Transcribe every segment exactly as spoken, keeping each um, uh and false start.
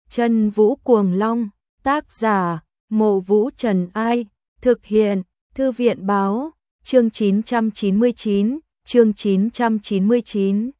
Chân Vũ Cuồng Long, tác giả, Mộ Vũ Trần Ai, thực hiện, Thư viện Báo, chương chín trăm chín mươi chín, chương chín trăm chín mươi chín.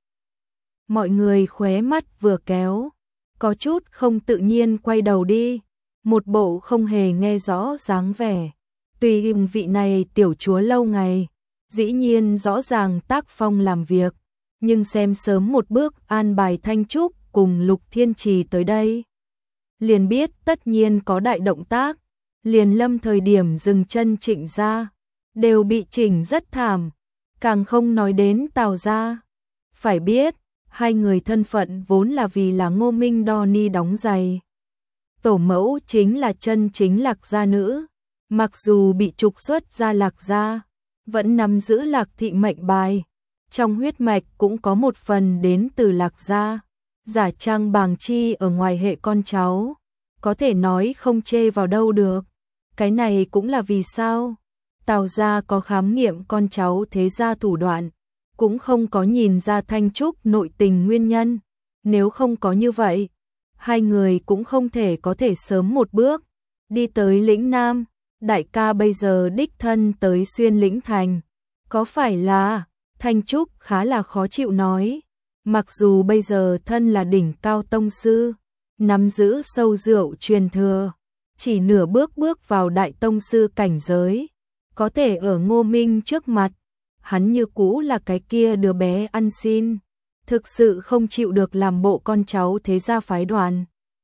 Mọi người khóe mắt vừa kéo, có chút không tự nhiên quay đầu đi, một bộ không hề nghe rõ dáng vẻ. Tuy im vị này tiểu chúa lâu ngày, dĩ nhiên rõ ràng tác phong làm việc, nhưng xem sớm một bước an bài Thanh Trúc cùng Lục Thiên Trì tới đây, liền biết tất nhiên có đại động tác. Liền lâm thời điểm dừng chân Trịnh gia, đều bị chỉnh rất thảm, càng không nói đến Tào gia. Phải biết, hai người thân phận vốn là vì là Ngô Minh đo ni đóng giày. Tổ mẫu chính là chân chính Lạc gia nữ, mặc dù bị trục xuất ra Lạc gia, vẫn nắm giữ Lạc thị mệnh bài, trong huyết mạch cũng có một phần đến từ Lạc gia, giả trang bàng chi ở ngoài hệ con cháu, có thể nói không chê vào đâu được. Cái này cũng là vì sao Tào gia có khám nghiệm con cháu thế gia thủ đoạn, cũng không có nhìn ra Thanh Trúc nội tình nguyên nhân. Nếu không có như vậy, hai người cũng không thể có thể sớm một bước đi tới lĩnh Nam. Đại ca bây giờ đích thân tới Xuyên Lĩnh Thành, có phải là? Thanh Trúc khá là khó chịu nói, mặc dù bây giờ thân là đỉnh cao tông sư, nắm giữ sâu rượu truyền thừa, chỉ nửa bước bước vào đại tông sư cảnh giới, có thể ở Ngô Minh trước mặt, hắn như cũ là cái kia đứa bé ăn xin, thực sự không chịu được làm bộ con cháu thế gia phái đoàn.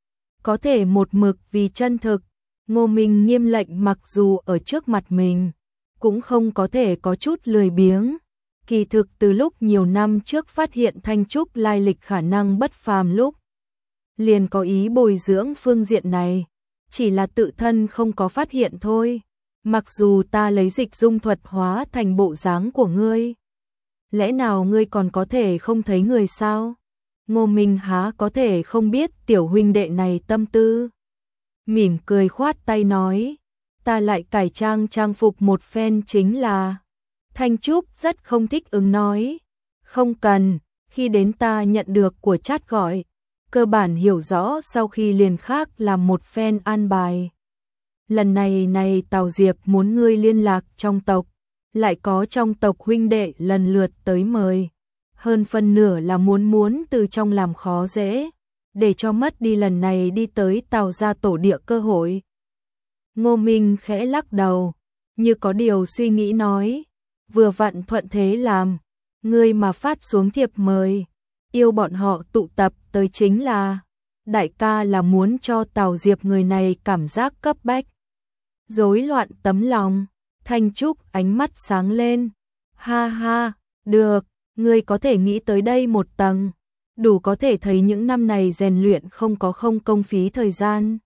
Có thể một mực vì chân thực, Ngô Minh nghiêm lệnh mặc dù ở trước mặt mình, cũng không có thể có chút lười biếng. Kỳ thực từ lúc nhiều năm trước phát hiện Thanh Trúc lai lịch khả năng bất phàm lúc, liền có ý bồi dưỡng phương diện này, chỉ là tự thân không có phát hiện thôi. Mặc dù ta lấy dịch dung thuật hóa thành bộ dáng của ngươi, lẽ nào ngươi còn có thể không thấy người sao? Ngô Minh há có thể không biết tiểu huynh đệ này tâm tư. Mỉm cười khoát tay nói, ta lại cải trang trang phục một phen chính là. Thanh Trúc rất không thích ứng nói, không cần, khi đến ta nhận được của chat gọi, cơ bản hiểu rõ sau khi liền khác làm một phen an bài. Lần này này Tào Diệp muốn ngươi liên lạc trong tộc, lại có trong tộc huynh đệ lần lượt tới mời, hơn phân nửa là muốn muốn từ trong làm khó dễ, để cho mất đi lần này đi tới Tào gia tổ địa cơ hội. Ngô Minh khẽ lắc đầu, như có điều suy nghĩ nói, vừa vặn thuận thế làm, ngươi mà phát xuống thiệp mời, yêu bọn họ tụ tập tới chính là, đại ca là muốn cho Tào Diệp người này cảm giác cấp bách, rối loạn tấm lòng. Thanh Trúc ánh mắt sáng lên, ha ha, được, ngươi có thể nghĩ tới đây một tầng, đủ có thể thấy những năm này rèn luyện không có không công phí thời gian.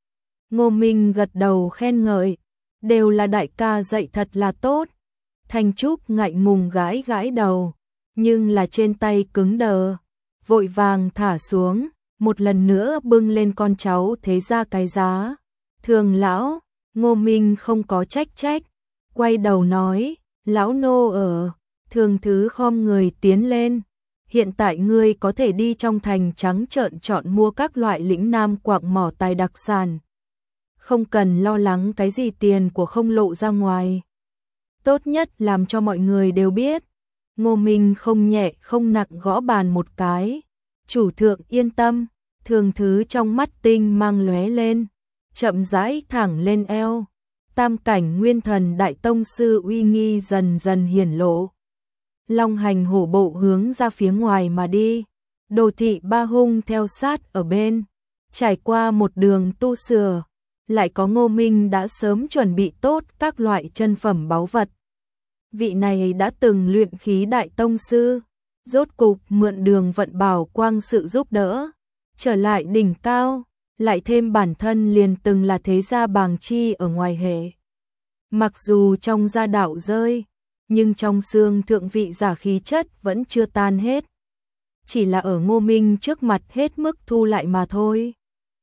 Ngô Minh gật đầu khen ngợi, đều là đại ca dạy thật là tốt. Thanh Trúc ngại ngùng gãi gãi đầu, nhưng là trên tay cứng đờ, vội vàng thả xuống, một lần nữa bưng lên con cháu thế ra cái giá. Thường lão, Ngô Minh không có trách trách, quay đầu nói, lão nô ở. Thường thứ khom người tiến lên, hiện tại ngươi có thể đi trong thành trắng trợn chọn mua các loại lĩnh Nam quạng mỏ tài đặc sản, không cần lo lắng cái gì tiền của không lộ ra ngoài. Tốt nhất làm cho mọi người đều biết. Ngô Minh không nhẹ không nặng gõ bàn một cái, chủ thượng yên tâm. Thường thứ trong mắt tinh mang lóe lên, chậm rãi thẳng lên eo, tam cảnh nguyên thần đại tông sư uy nghi dần dần hiển lộ. Long hành hổ bộ hướng ra phía ngoài mà đi, Đồ thị ba hung theo sát ở bên, trải qua một đường tu sửa, lại có Ngô Minh đã sớm chuẩn bị tốt các loại chân phẩm báu vật. Vị này đã từng luyện khí đại tông sư, rốt cục mượn đường vận bảo quang sự giúp đỡ, trở lại đỉnh cao, lại thêm bản thân liền từng là thế gia bàng chi ở ngoài hệ. Mặc dù trong gia đạo rơi, nhưng trong xương thượng vị giả khí chất vẫn chưa tan hết. Chỉ là ở Ngô Minh trước mặt hết mức thu lại mà thôi.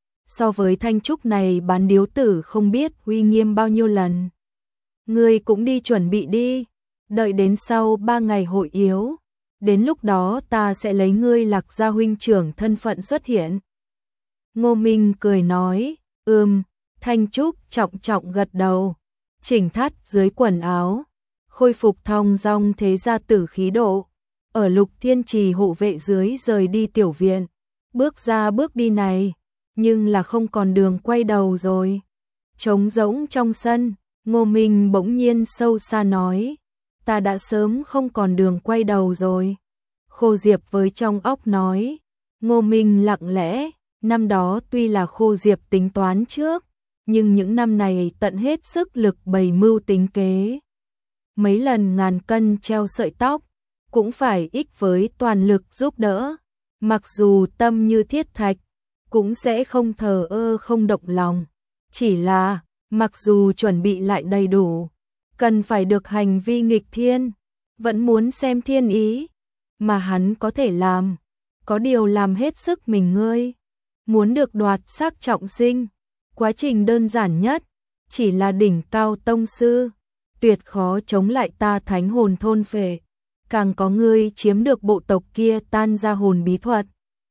So với Thanh Trúc này bán điếu tử không biết uy nghiêm bao nhiêu lần. Ngươi cũng đi chuẩn bị đi, đợi đến sau ba ngày hội yếu, đến lúc đó ta sẽ lấy ngươi Lạc gia huynh trưởng thân phận xuất hiện. Ngô Minh cười nói, ừm, Thanh Trúc trọng trọng gật đầu, chỉnh thắt dưới quần áo, khôi phục thong dong thế gia tử khí độ. Ở Lục Thiên Trì hộ vệ dưới rời đi tiểu viện, bước ra bước đi này, nhưng là không còn đường quay đầu rồi. Trống rỗng trong sân, Ngô Minh bỗng nhiên sâu xa nói, ta đã sớm không còn đường quay đầu rồi. Khô Diệp với trong óc nói, Ngô Minh lặng lẽ, năm đó tuy là Khô Diệp tính toán trước, nhưng những năm này tận hết sức lực bày mưu tính kế. Mấy lần ngàn cân treo sợi tóc, cũng phải ích với toàn lực giúp đỡ, mặc dù tâm như thiết thạch, cũng sẽ không thờ ơ không động lòng. Chỉ là, mặc dù chuẩn bị lại đầy đủ, cần phải được hành vi nghịch thiên, vẫn muốn xem thiên ý, mà hắn có thể làm, có điều làm hết sức mình ngươi. Muốn được đoạt xác trọng sinh, quá trình đơn giản nhất, chỉ là đỉnh cao tông sư, tuyệt khó chống lại ta thánh hồn thôn phệ, càng có ngươi chiếm được bộ tộc kia tan ra hồn bí thuật.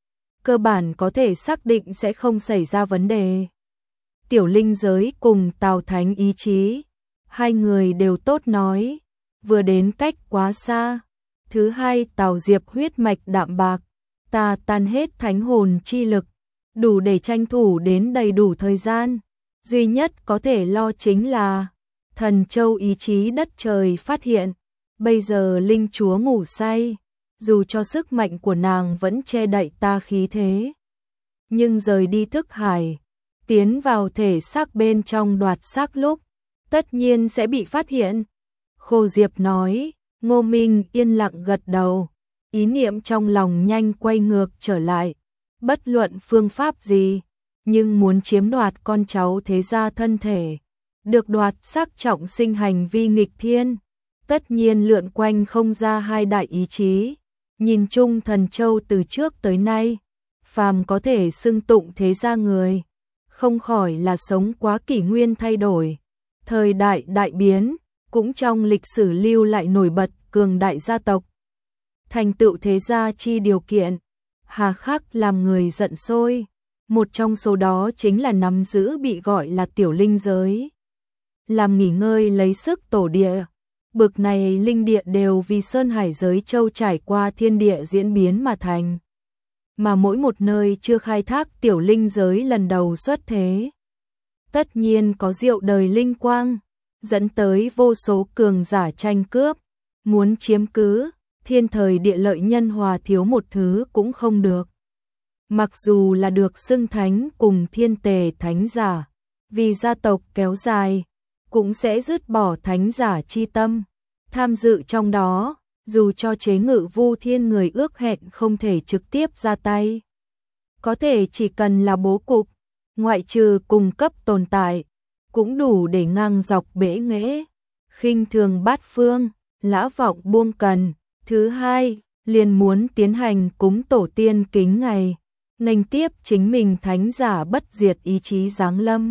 Cơ bản có thể xác định sẽ không xảy ra vấn đề. Tiểu linh giới cùng Tào Thánh ý chí, hai người đều tốt nói, vừa đến cách quá xa. Thứ hai, Tào Diệp huyết mạch đạm bạc, ta tan hết thánh hồn chi lực, đủ để tranh thủ đến đầy đủ thời gian. Duy nhất có thể lo chính là Thần Châu ý chí đất trời phát hiện, bây giờ linh chúa ngủ say, dù cho sức mạnh của nàng vẫn che đậy ta khí thế, nhưng rời đi thức hải, tiến vào thể xác bên trong đoạt xác lúc, tất nhiên sẽ bị phát hiện. Khô Diệp nói, Ngô Minh yên lặng gật đầu, ý niệm trong lòng nhanh quay ngược trở lại, bất luận phương pháp gì, nhưng muốn chiếm đoạt con cháu thế gia thân thể, được đoạt xác trọng sinh hành vi nghịch thiên, tất nhiên lượn quanh không ra hai đại ý chí. Nhìn chung Thần Châu từ trước tới nay, phàm có thể xưng tụng thế gia người, không khỏi là sống quá kỷ nguyên thay đổi, thời đại đại biến, cũng trong lịch sử lưu lại nổi bật cường đại gia tộc. Thành tựu thế gia chi điều kiện, hà khắc làm người giận sôi, một trong số đó chính là nắm giữ bị gọi là tiểu linh giới. Làm nghỉ ngơi lấy sức tổ địa, bực này linh địa đều vì Sơn Hải giới châu trải qua thiên địa diễn biến mà thành. Mà mỗi một nơi chưa khai thác tiểu linh giới lần đầu xuất thế, tất nhiên có diệu đời linh quang, dẫn tới vô số cường giả tranh cướp, muốn chiếm cứ, thiên thời địa lợi nhân hòa thiếu một thứ cũng không được. Mặc dù là được xưng thánh cùng thiên tề thánh giả, vì gia tộc kéo dài, cũng sẽ dứt bỏ thánh giả chi tâm, tham dự trong đó, dù cho chế ngự Vu Thiên người ước hẹn không thể trực tiếp ra tay. Có thể chỉ cần là bố cục, ngoại trừ cung cấp tồn tại, cũng đủ để ngang dọc bể nghễ, khinh thường bát phương, lã vọng buông cần. Thứ hai, liền muốn tiến hành cúng tổ tiên kính ngày, nghênh tiếp chính mình thánh giả bất diệt ý chí giáng lâm.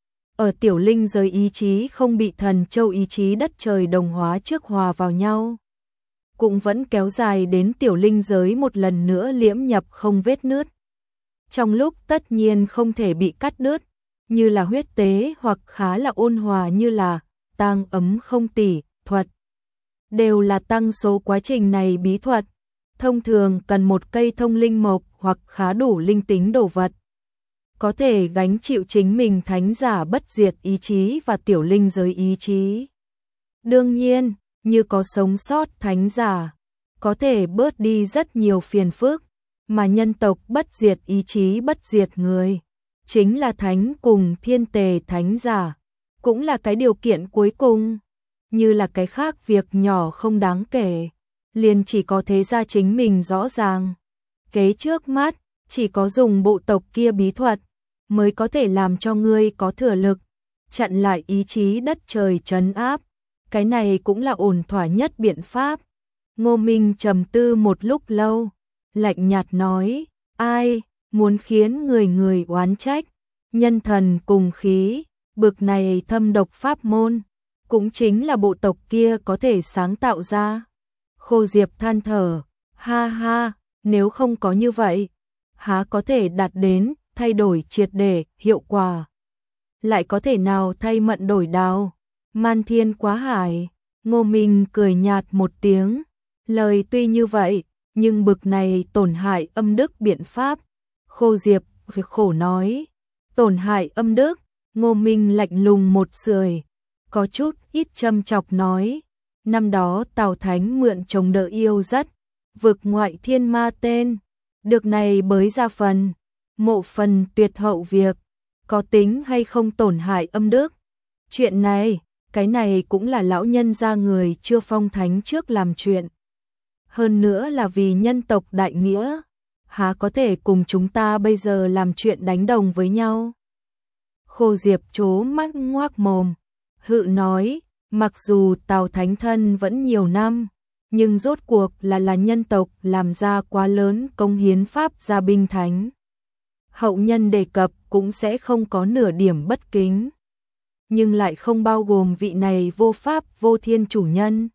Ở tiểu linh giới ý chí không bị Thần Châu ý chí đất trời đồng hóa trước hòa vào nhau, cũng vẫn kéo dài đến tiểu linh giới một lần nữa liễm nhập không vết nứt. Trong lúc tất nhiên không thể bị cắt đứt, như là huyết tế hoặc khá là ôn hòa như là tang ấm không tỉ thuật, đều là tăng số quá trình này bí thuật. Thông thường cần một cây thông linh mộc hoặc khá đủ linh tính đồ vật, có thể gánh chịu chính mình thánh giả bất diệt ý chí và tiểu linh giới ý chí. Đương nhiên, như có sống sót thánh giả, có thể bớt đi rất nhiều phiền phức, mà nhân tộc bất diệt ý chí bất diệt người, chính là thánh cùng thiên tề thánh giả, cũng là cái điều kiện cuối cùng. Như là cái khác việc nhỏ không đáng kể, liền chỉ có thế gia chính mình rõ ràng. Kế trước mắt, chỉ có dùng bộ tộc kia bí thuật, mới có thể làm cho ngươi có thừa lực, chặn lại ý chí đất trời trấn áp. Cái này cũng là ổn thỏa nhất biện pháp. Ngô Minh trầm tư một lúc lâu, lạnh nhạt nói, ai, muốn khiến người người oán trách, nhân thần cùng khí, bực này thâm độc pháp môn, cũng chính là bộ tộc kia có thể sáng tạo ra. Khô Diệp than thở, ha ha, nếu không có như vậy, há có thể đạt đến thay đổi triệt để, hiệu quả. Lại có thể nào thay mận đổi đao, man thiên quá hải. Ngô Minh cười nhạt một tiếng, lời tuy như vậy, nhưng bực này tổn hại âm đức biện pháp. Khô Diệp việc khổ nói, tổn hại âm đức. Ngô Minh lạnh lùng một sưởi, có chút ít châm chọc nói, năm đó Tào Thánh mượn chồng đỡ yêu rất, vực ngoại thiên ma tên, được này bới ra phần, mộ phần tuyệt hậu việc, có tính hay không tổn hại âm đức. Chuyện này, cái này cũng là lão nhân gia người chưa phong thánh trước làm chuyện. Hơn nữa là vì nhân tộc đại nghĩa, há có thể cùng chúng ta bây giờ làm chuyện đánh đồng với nhau. Khô Diệp trố mắt ngoác mồm, hự nói, mặc dù Tào Thánh thân vẫn nhiều năm, nhưng rốt cuộc là là nhân tộc làm ra quá lớn công hiến pháp gia binh thánh. Hậu nhân đề cập cũng sẽ không có nửa điểm bất kính, nhưng lại không bao gồm vị này vô pháp vô thiên chủ nhân.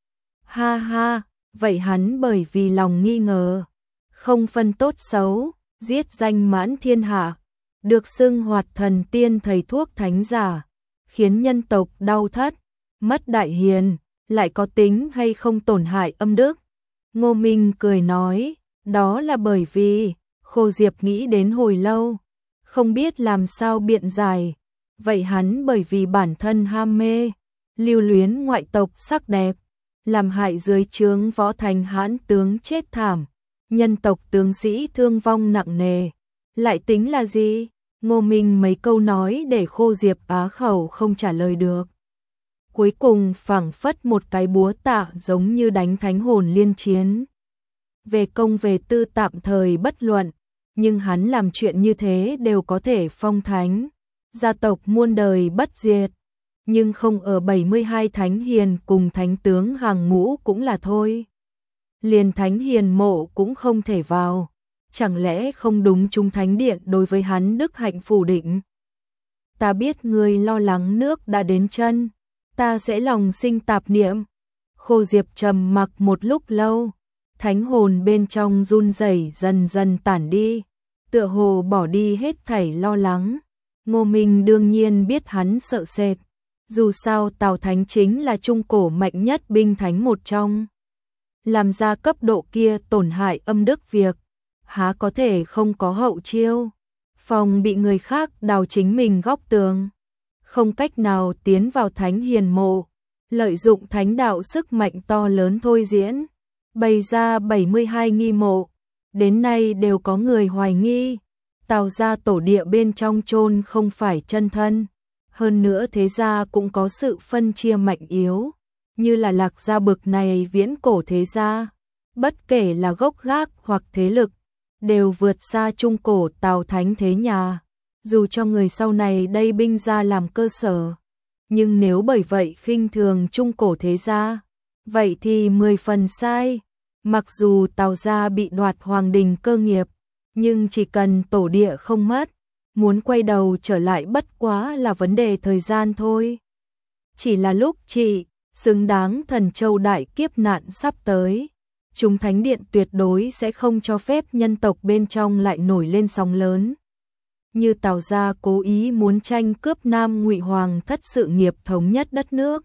Ha ha, vậy hắn bởi vì lòng nghi ngờ, không phân tốt xấu, giết danh mãn thiên hạ, được xưng hoạt thần tiên thầy thuốc thánh giả, khiến nhân tộc đau thất, mất đại hiền, lại có tính hay không tổn hại âm đức. Ngô Minh cười nói, đó là bởi vì, Khô Diệp nghĩ đến hồi lâu, không biết làm sao biện giải. Vậy hắn bởi vì bản thân ham mê, lưu luyến ngoại tộc sắc đẹp, làm hại dưới trướng võ thành hãn tướng chết thảm, nhân tộc tướng sĩ thương vong nặng nề. Lại tính là gì? Ngô Minh mấy câu nói để Khô Diệp á khẩu không trả lời được. Cuối cùng phảng phất một cái búa tạ giống như đánh thánh hồn liên chiến. Về công về tư tạm thời bất luận, nhưng hắn làm chuyện như thế đều có thể phong thánh. Gia tộc muôn đời bất diệt, nhưng không ở bảy mươi hai thánh hiền cùng thánh tướng hàng ngũ cũng là thôi. Liền thánh hiền mộ cũng không thể vào, chẳng lẽ không đúng chúng thánh điện đối với hắn đức hạnh phủ định. Ta biết ngươi lo lắng nước đã đến chân, ta sẽ lòng sinh tạp niệm. Khô Diệp trầm mặc một lúc lâu, thánh hồn bên trong run rẩy dần dần tản đi, tựa hồ bỏ đi hết thảy lo lắng. Ngô Minh đương nhiên biết hắn sợ sệt, dù sao Tào Thánh chính là trung cổ mạnh nhất binh thánh một trong. Làm ra cấp độ kia tổn hại âm đức việc, há có thể không có hậu chiêu, phòng bị người khác đào chính mình góc tường. Không cách nào tiến vào thánh hiền mộ, lợi dụng thánh đạo sức mạnh to lớn thôi diễn, bày ra bảy mươi hai nghi mộ, đến nay đều có người hoài nghi. Tào gia tổ địa bên trong chôn không phải chân thân, hơn nữa thế gia cũng có sự phân chia mạnh yếu, như là Lạc gia bực này viễn cổ thế gia, bất kể là gốc gác hoặc thế lực, đều vượt xa trung cổ Tào Thánh thế nhà, dù cho người sau này đây binh gia làm cơ sở, nhưng nếu bởi vậy khinh thường trung cổ thế gia, vậy thì mười phần sai. Mặc dù Tào gia bị đoạt hoàng đình cơ nghiệp, nhưng chỉ cần tổ địa không mất, muốn quay đầu trở lại bất quá là vấn đề thời gian thôi. Chỉ là lúc chị, xứng đáng thần châu đại kiếp nạn sắp tới, chúng thánh điện tuyệt đối sẽ không cho phép nhân tộc bên trong lại nổi lên sóng lớn. Như Tào gia cố ý muốn tranh cướp Nam Ngụy Hoàng thất sự nghiệp thống nhất đất nước.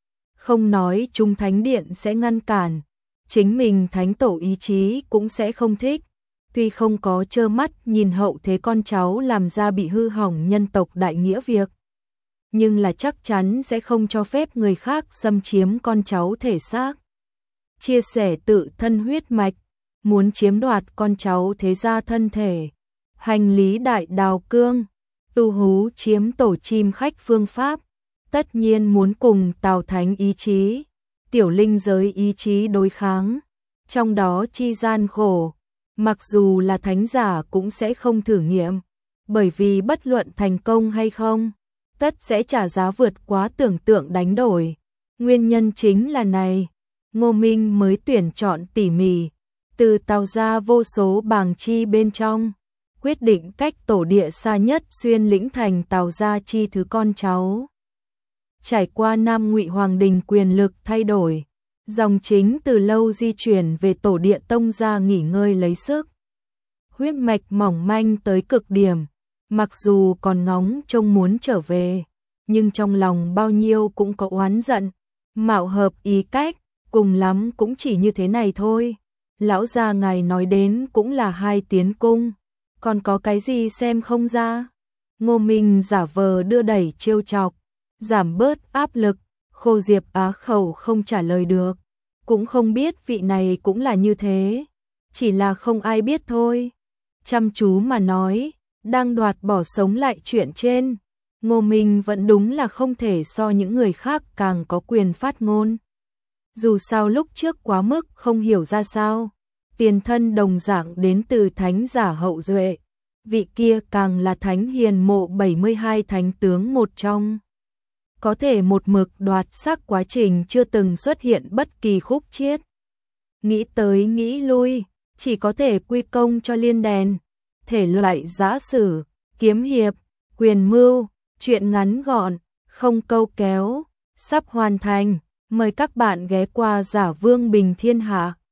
Không nói chúng thánh điện sẽ ngăn cản, chính mình thánh tổ ý chí cũng sẽ không thích. Tuy không có trơ mắt nhìn hậu thế con cháu làm ra bị hư hỏng nhân tộc đại nghĩa việc, nhưng là chắc chắn sẽ không cho phép người khác xâm chiếm con cháu thể xác. Chia sẻ tự thân huyết mạch, muốn chiếm đoạt con cháu thế gia thân thể, hành lý đại đào cương, tu hú chiếm tổ chim khách phương pháp, tất nhiên muốn cùng Tào Thánh ý chí, tiểu linh giới ý chí đối kháng, trong đó chi gian khổ. Mặc dù là thánh giả cũng sẽ không thử nghiệm, bởi vì bất luận thành công hay không, tất sẽ trả giá vượt quá tưởng tượng đánh đổi. Nguyên nhân chính là này, Ngô Minh mới tuyển chọn tỉ mỉ, từ Tào gia vô số bàng chi bên trong, quyết định cách tổ địa xa nhất xuyên lĩnh thành Tào gia chi thứ con cháu. Trải qua Nam Ngụy Hoàng đình quyền lực thay đổi, dòng chính từ lâu di chuyển về tổ địa tông gia nghỉ ngơi lấy sức. huyết mạch mỏng manh tới cực điểm, mặc dù còn ngóng trông muốn trở về, nhưng trong lòng bao nhiêu cũng có oán giận, mạo hợp ý cách, cùng lắm cũng chỉ như thế này thôi. Lão gia ngài nói đến cũng là hai tiến cung, còn có cái gì xem không ra? Ngô Minh giả vờ đưa đẩy trêu chọc, giảm bớt áp lực, Khô Diệp á khẩu không trả lời được, cũng không biết vị này cũng là như thế, chỉ là không ai biết thôi. Chăm chú mà nói, đang đoạt bỏ sống lại chuyện trên, Ngô Minh vẫn đúng là không thể so những người khác càng có quyền phát ngôn. Dù sao lúc trước quá mức không hiểu ra sao, tiền thân đồng dạng đến từ thánh giả hậu duệ, vị kia càng là thánh hiền mộ bảy mươi hai thánh tướng một trong. Có thể một mực đoạt sắc quá trình chưa từng xuất hiện bất kỳ khúc chiết. Nghĩ tới nghĩ lui, chỉ có thể quy công cho Liên Đèn, thể loại giã sử, kiếm hiệp, quyền mưu, chuyện ngắn gọn, không câu kéo, sắp hoàn thành. Mời các bạn ghé qua Giả Vương Bình Thiên Hạ.